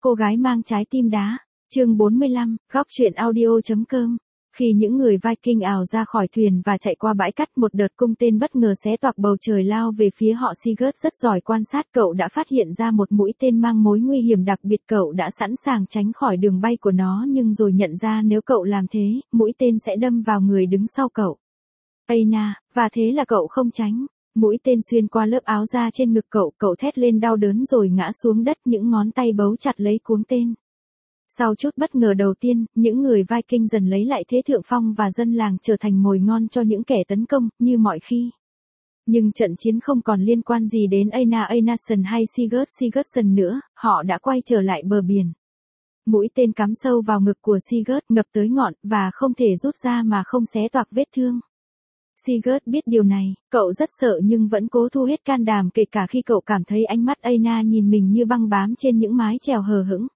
Cô gái mang trái tim đá. Chương 45, góc truyện audio.com. Khi những người Viking ảo ra khỏi thuyền và chạy qua bãi cát, một đợt cung tên bất ngờ xé toạc bầu trời lao về phía họ. Sigurd rất giỏi quan sát, cậu đã phát hiện ra một mũi tên mang mối nguy hiểm đặc biệt. Cậu đã sẵn sàng tránh khỏi đường bay của nó, nhưng rồi nhận ra nếu cậu làm thế, mũi tên sẽ đâm vào người đứng sau cậu. Aina, và thế là cậu không tránh. Mũi tên xuyên qua lớp áo da trên ngực cậu thét lên đau đớn rồi ngã xuống đất, những ngón tay bấu chặt lấy cuống tên. Sau chút bất ngờ đầu tiên, những người Viking dần lấy lại thế thượng phong và dân làng trở thành mồi ngon cho những kẻ tấn công, như mọi khi. Nhưng trận chiến không còn liên quan gì đến Aina Einarsson hay Sigurdsson nữa, họ đã quay trở lại bờ biển. Mũi tên cắm sâu vào ngực của Sigurd, ngập tới ngọn, và không thể rút ra mà không xé toạc vết thương. Sigurd biết điều này, cậu rất sợ nhưng vẫn cố thu hết can đảm, kể cả khi cậu cảm thấy ánh mắt Aina nhìn mình như băng bám trên những mái chèo hờ hững.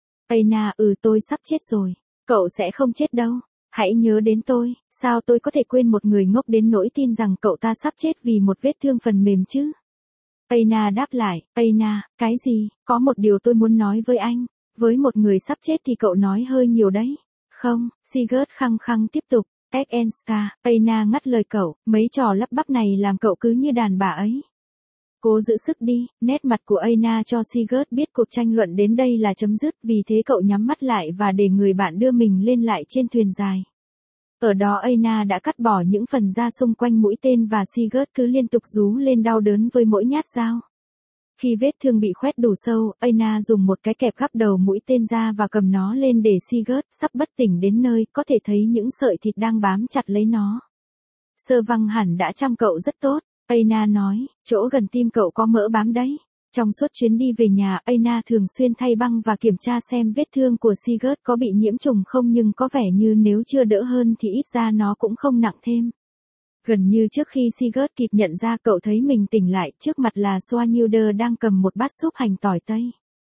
Aina, tôi sắp chết rồi. Cậu sẽ không chết đâu. Hãy nhớ đến tôi, sao tôi có thể quên một người ngốc đến nỗi tin rằng cậu ta sắp chết vì một vết thương phần mềm chứ? Aina đáp lại, Aina, cái gì? Có một điều tôi muốn nói với anh. Với một người sắp chết thì cậu nói hơi nhiều đấy. Không, Sigurd khăng khăng tiếp tục. Enska, Aina ngắt lời cậu, mấy trò lắp bắp này làm cậu cứ như đàn bà ấy. Cố giữ sức đi. Nét mặt của Aina cho Sigurd biết cuộc tranh luận đến đây là chấm dứt, vì thế cậu nhắm mắt lại và để người bạn đưa mình lên lại trên thuyền dài. Ở đó Aina đã cắt bỏ những phần da xung quanh mũi tên và Sigurd cứ liên tục rú lên đau đớn với mỗi nhát dao. Khi vết thương bị khoét đủ sâu, Aina dùng một cái kẹp gắp đầu mũi tên ra và cầm nó lên để Sigurd, sắp bất tỉnh đến nơi, có thể thấy những sợi thịt đang bám chặt lấy nó. Sơ văng hẳn đã chăm cậu rất tốt, Aina nói, chỗ gần tim cậu có mỡ bám đấy. Trong suốt chuyến đi về nhà, Aina thường xuyên thay băng và kiểm tra xem vết thương của Sigurd có bị nhiễm trùng không, nhưng có vẻ như nếu chưa đỡ hơn thì ít ra nó cũng không nặng thêm. Gần như trước khi Sigurd kịp nhận ra, cậu thấy mình tỉnh lại, trước mặt là Svanhildur đang cầm một bát súp hành tỏi tây.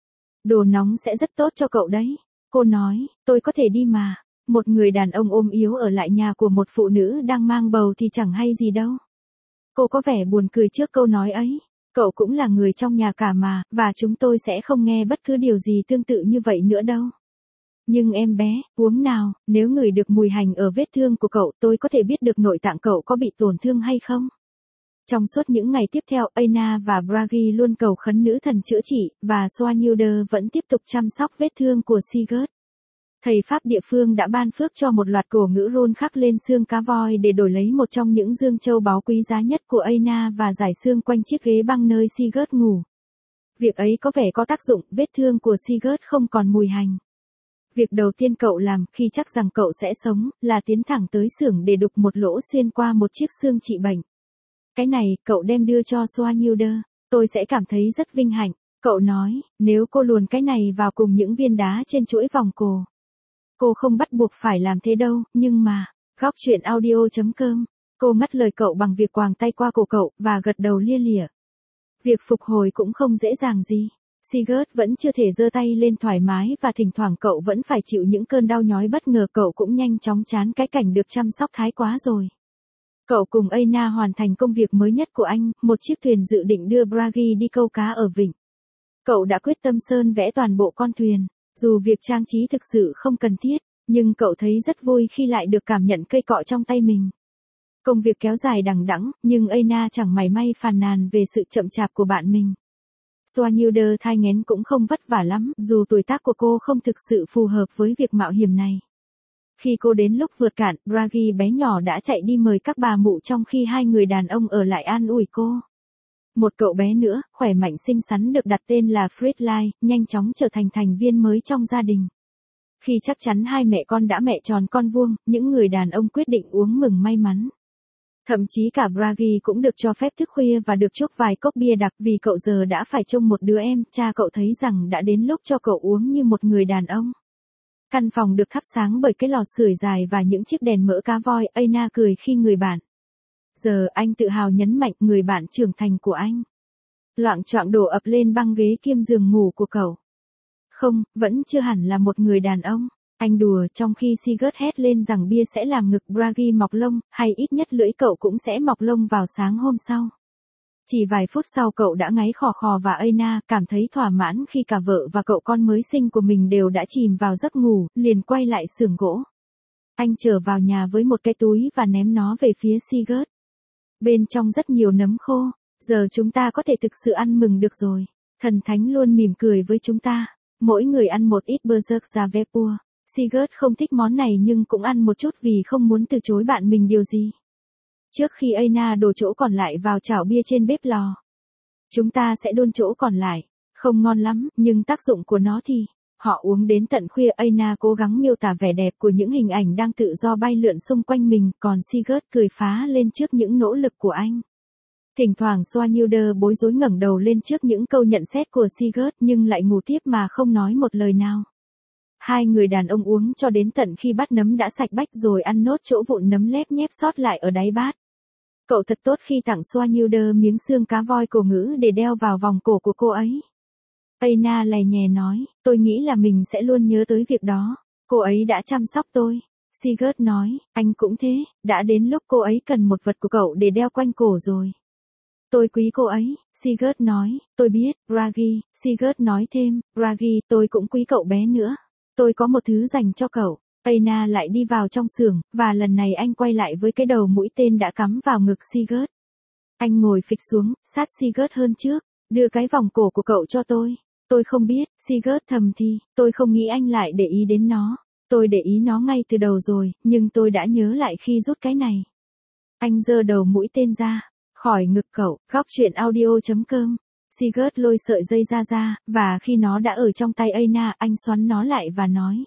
Đồ nóng sẽ rất tốt cho cậu đấy. Cô nói, tôi có thể đi mà. Một người đàn ông ôm yếu ở lại nhà của một phụ nữ đang mang bầu thì chẳng hay gì đâu. Cô có vẻ buồn cười trước câu nói ấy. Cậu cũng là người trong nhà cả mà, và chúng tôi sẽ không nghe bất cứ điều gì tương tự như vậy nữa đâu. Nhưng em bé, uống nào, nếu ngửi được mùi hành ở vết thương của cậu, tôi có thể biết được nội tạng cậu có bị tổn thương hay không. Trong suốt những ngày tiếp theo, Aina và Bragi luôn cầu khấn nữ thần chữa trị, và Svanhildur vẫn tiếp tục chăm sóc vết thương của Sigurd. Thầy Pháp địa phương đã ban phước cho một loạt cổ ngữ rune khắc lên xương cá voi để đổi lấy một trong những dương châu báu quý giá nhất của Aina và giải xương quanh chiếc ghế băng nơi Sigurd ngủ. Việc ấy có vẻ có tác dụng, vết thương của Sigurd không còn mùi hành. Việc đầu tiên cậu làm khi chắc rằng cậu sẽ sống, là tiến thẳng tới xưởng để đục một lỗ xuyên qua một chiếc xương trị bệnh. Cái này, cậu đem đưa cho Svanhildur. Tôi sẽ cảm thấy rất vinh hạnh. Cậu nói, nếu cô luồn cái này vào cùng những viên đá trên chuỗi vòng cổ. Cô không bắt buộc phải làm thế đâu, nhưng mà, góc truyện audio.com. Cô ngắt lời cậu bằng việc quàng tay qua cổ cậu, và gật đầu lia lịa. Việc phục hồi cũng không dễ dàng gì. Sigurd vẫn chưa thể giơ tay lên thoải mái và thỉnh thoảng cậu vẫn phải chịu những cơn đau nhói bất ngờ. Cậu cũng nhanh chóng chán cái cảnh được chăm sóc thái quá rồi. Cậu cùng Aina hoàn thành công việc mới nhất của anh, một chiếc thuyền dự định đưa Bragi đi câu cá ở vịnh. Cậu đã quyết tâm sơn vẽ toàn bộ con thuyền. Dù việc trang trí thực sự không cần thiết, nhưng cậu thấy rất vui khi lại được cảm nhận cây cọ trong tay mình. Công việc kéo dài đằng đẵng, nhưng Aina chẳng mảy may phàn nàn về sự chậm chạp của bạn mình. Svanhildur thai nghén cũng không vất vả lắm, dù tuổi tác của cô không thực sự phù hợp với việc mạo hiểm này. Khi cô đến lúc vượt cạn, Bragi bé nhỏ đã chạy đi mời các bà mụ, trong khi hai người đàn ông ở lại an ủi cô. Một cậu bé nữa, khỏe mạnh xinh xắn, được đặt tên là Friedlei, nhanh chóng trở thành thành viên mới trong gia đình. Khi chắc chắn hai mẹ con đã mẹ tròn con vuông, những người đàn ông quyết định uống mừng may mắn. Thậm chí cả Bragi cũng được cho phép thức khuya và được chúc vài cốc bia đặc, vì cậu giờ đã phải trông một đứa em. Cha cậu thấy rằng đã đến lúc cho cậu uống như một người đàn ông. Căn phòng được thắp sáng bởi cái lò sưởi dài và những chiếc đèn mỡ cá voi. Aina cười khi người bạn. Giờ anh tự hào nhấn mạnh, người bạn trưởng thành của anh. Loạng choạng đổ ập lên băng ghế kiêm giường ngủ của cậu. Không, vẫn chưa hẳn là một người đàn ông. Anh đùa, trong khi Sigurd hét lên rằng bia sẽ làm ngực Bragi mọc lông, hay ít nhất lưỡi cậu cũng sẽ mọc lông vào sáng hôm sau. Chỉ vài phút sau cậu đã ngáy khò khò và Aina cảm thấy thỏa mãn khi cả vợ và cậu con mới sinh của mình đều đã chìm vào giấc ngủ, liền quay lại xưởng gỗ. Anh trở vào nhà với một cái túi và ném nó về phía Sigurd. Bên trong rất nhiều nấm khô, giờ chúng ta có thể thực sự ăn mừng được rồi. Thần thánh luôn mỉm cười với chúng ta. Mỗi người ăn một ít Berserkzavepur. Sigurd không thích món này nhưng cũng ăn một chút vì không muốn từ chối bạn mình điều gì. Trước khi Aina đổ chỗ còn lại vào chảo bia trên bếp lò. Chúng ta sẽ đun chỗ còn lại. Không ngon lắm, nhưng tác dụng của nó thì... Họ uống đến tận khuya. Aina cố gắng miêu tả vẻ đẹp của những hình ảnh đang tự do bay lượn xung quanh mình, còn Sigurd cười phá lên trước những nỗ lực của anh. Thỉnh thoảng Svanhilde bối rối ngẩng đầu lên trước những câu nhận xét của Sigurd nhưng lại ngủ tiếp mà không nói một lời nào. Hai người đàn ông uống cho đến tận khi bát nấm đã sạch bách rồi ăn nốt chỗ vụn nấm lép nhép sót lại ở đáy bát. Cậu thật tốt khi tặng Svanhilde miếng xương cá voi cổ ngữ để đeo vào vòng cổ của cô ấy. Aina lè nhè nói, tôi nghĩ là mình sẽ luôn nhớ tới việc đó. Cô ấy đã chăm sóc tôi. Sigurd nói, anh cũng thế, đã đến lúc cô ấy cần một vật của cậu để đeo quanh cổ rồi. Tôi quý cô ấy, Sigurd nói, tôi biết, Bragi. Sigurd nói thêm, Bragi, tôi cũng quý cậu bé nữa. Tôi có một thứ dành cho cậu. Aina lại đi vào trong xưởng, và lần này anh quay lại với cái đầu mũi tên đã cắm vào ngực Sigurd. Anh ngồi phịch xuống, sát Sigurd hơn trước, đưa cái vòng cổ của cậu cho tôi. Tôi không biết, Sigurd thầm thì, tôi không nghĩ anh lại để ý đến nó. Tôi để ý nó ngay từ đầu rồi, nhưng tôi đã nhớ lại khi rút cái này. Anh giơ đầu mũi tên ra, khỏi ngực cậu, góc truyện audio.com. Sigurd lôi sợi dây ra, và khi nó đã ở trong tay Aina, anh xoắn nó lại và nói.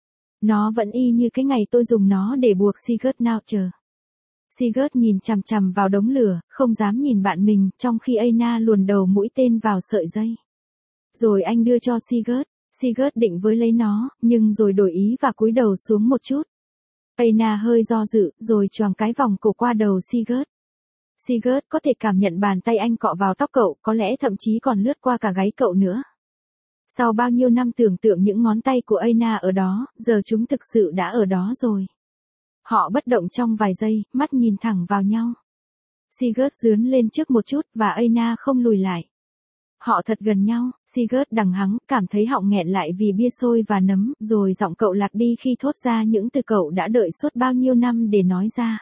Nó vẫn y như cái ngày tôi dùng nó để buộc Sigurd nào chờ. Sigurd nhìn chằm chằm vào đống lửa, không dám nhìn bạn mình, trong khi Aina luồn đầu mũi tên vào sợi dây. Rồi anh đưa cho Sigurd. Sigurd định với lấy nó, nhưng rồi đổi ý và cúi đầu xuống một chút. Aina hơi do dự, rồi choàng cái vòng cổ qua đầu Sigurd. Sigurd có thể cảm nhận bàn tay anh cọ vào tóc cậu, có lẽ thậm chí còn lướt qua cả gáy cậu nữa. Sau bao nhiêu năm tưởng tượng những ngón tay của Aina ở đó, giờ chúng thực sự đã ở đó rồi. Họ bất động trong vài giây, mắt nhìn thẳng vào nhau. Sigurd dướn lên trước một chút và Aina không lùi lại. Họ thật gần nhau, Sigurd đằng hắng, cảm thấy họng nghẹn lại vì bia sôi và nấm, rồi giọng cậu lạc đi khi thốt ra những từ cậu đã đợi suốt bao nhiêu năm để nói ra.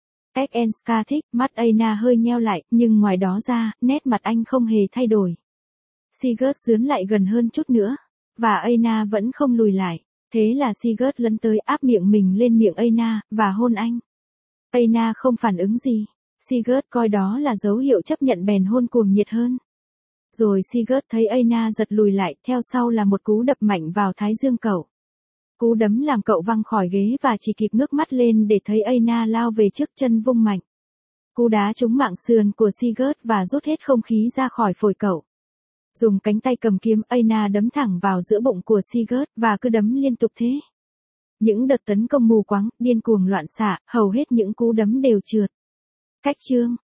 Enska thích, mắt Aina hơi nheo lại, nhưng ngoài đó ra, nét mặt anh không hề thay đổi. Sigurd dướn lại gần hơn chút nữa, và Aina vẫn không lùi lại. Thế là Sigurd lấn tới áp miệng mình lên miệng Aina, và hôn anh. Aina không phản ứng gì. Sigurd coi đó là dấu hiệu chấp nhận bèn hôn cuồng nhiệt hơn. Rồi Sigurd thấy Aina giật lùi lại, theo sau là một cú đập mạnh vào thái dương cậu. Cú đấm làm cậu văng khỏi ghế và chỉ kịp ngước mắt lên để thấy Aina lao về trước chân vung mạnh. Cú đá trúng mạng sườn của Sigurd và rút hết không khí ra khỏi phổi cậu. Dùng cánh tay cầm kiếm, Aina đấm thẳng vào giữa bụng của Sigurd và cứ đấm liên tục thế. Những đợt tấn công mù quáng, điên cuồng loạn xạ, hầu hết những cú đấm đều trượt. Cách chương